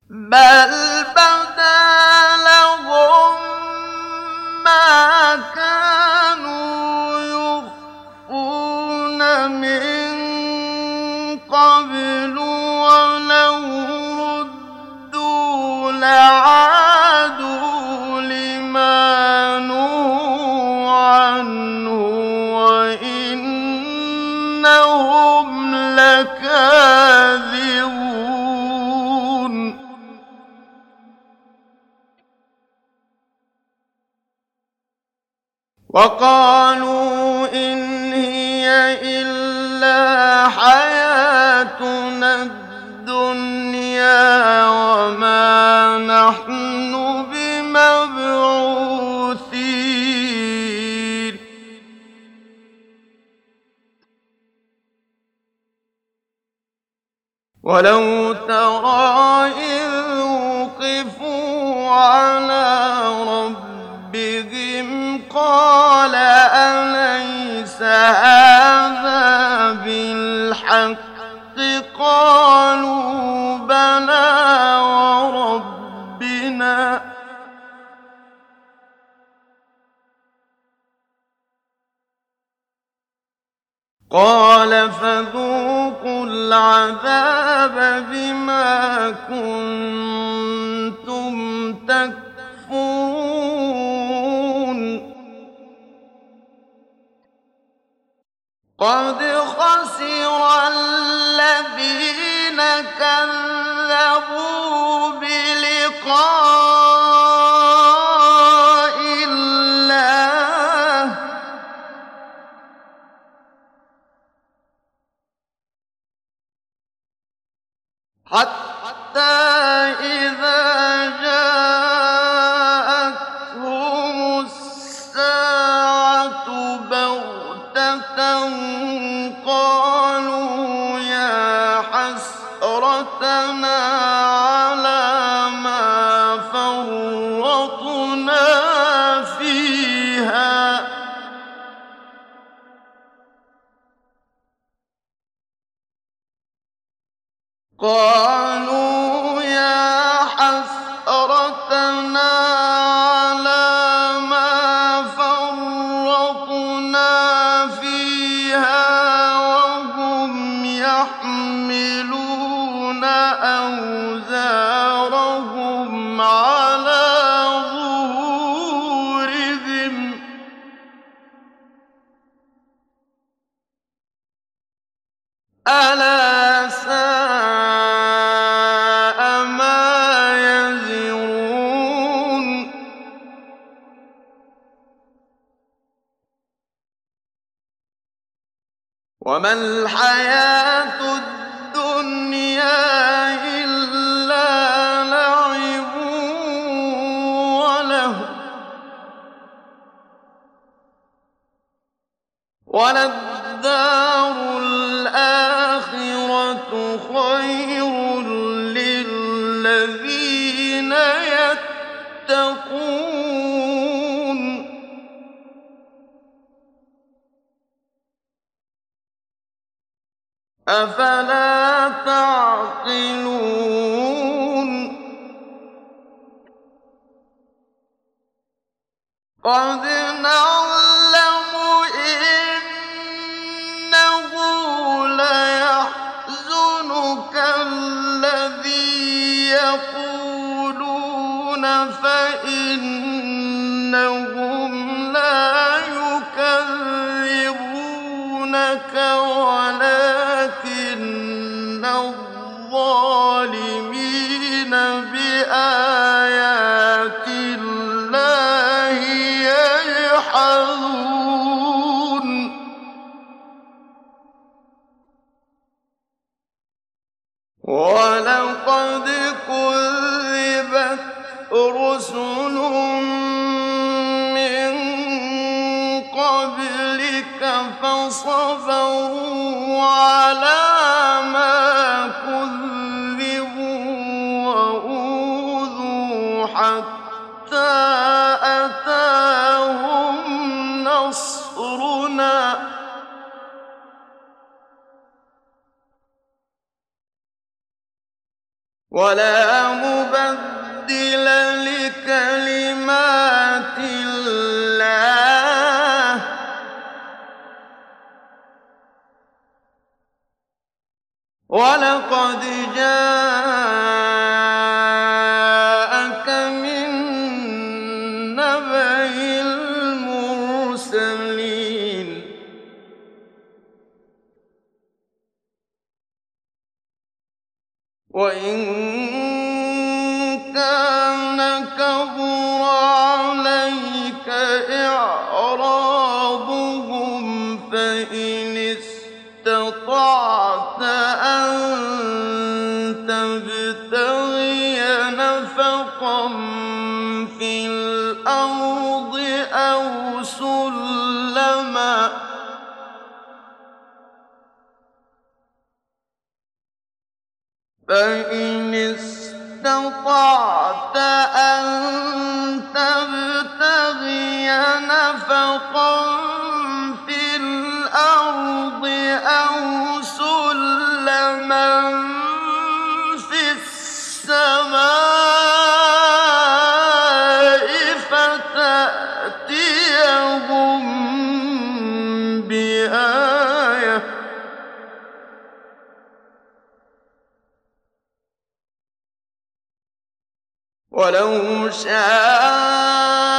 بل بدا لهم ما كانوا يخفون من قبل ولو ردوا لعادوا لما نهوا عنه وإنهم لكاذبون وقالوا إن هي إلا حياتنا الدنيا وما نحن بمبعوثين ولو ترى إذ وقفوا على ربهم قال أليس هذا بالحق قالوا بلى وربنا قال فذوقوا العذاب بما كنتم تكفرون قد خسر الذين كذبوا بلقاء الله حتى إذا جاءتهم الساعة بغتة قالوا يا حسرتنا على ما فرطنا فيها قالوا يا حسرتنا على ما فرطنا فيها وهم يحملون أوزارهم على ظهورهم ألا ساء ما يزرون وما الحياة الدنيا إلا لعب وللدار الآخرة خير للذين يتقون أفلا تعقلون قد نعلم إنه ليحزنك الذي يقولون فإنهم لا يكذبونك ولكن الظالمين بآيات الله يجحدون ولقد كذبت رسل من قبلك فصبروا على ما كذبوا وأوذوا حتى أتاهم نصرنا ولا مبدل لكلمات الله ولقد جاءك من نبأ المرسلين وإن كان كبر عليك إعراضهم فإن استطعت أن تبتغي نفقا في الأرض أو سلما في السماء فتأتيهم بآية ولو شاء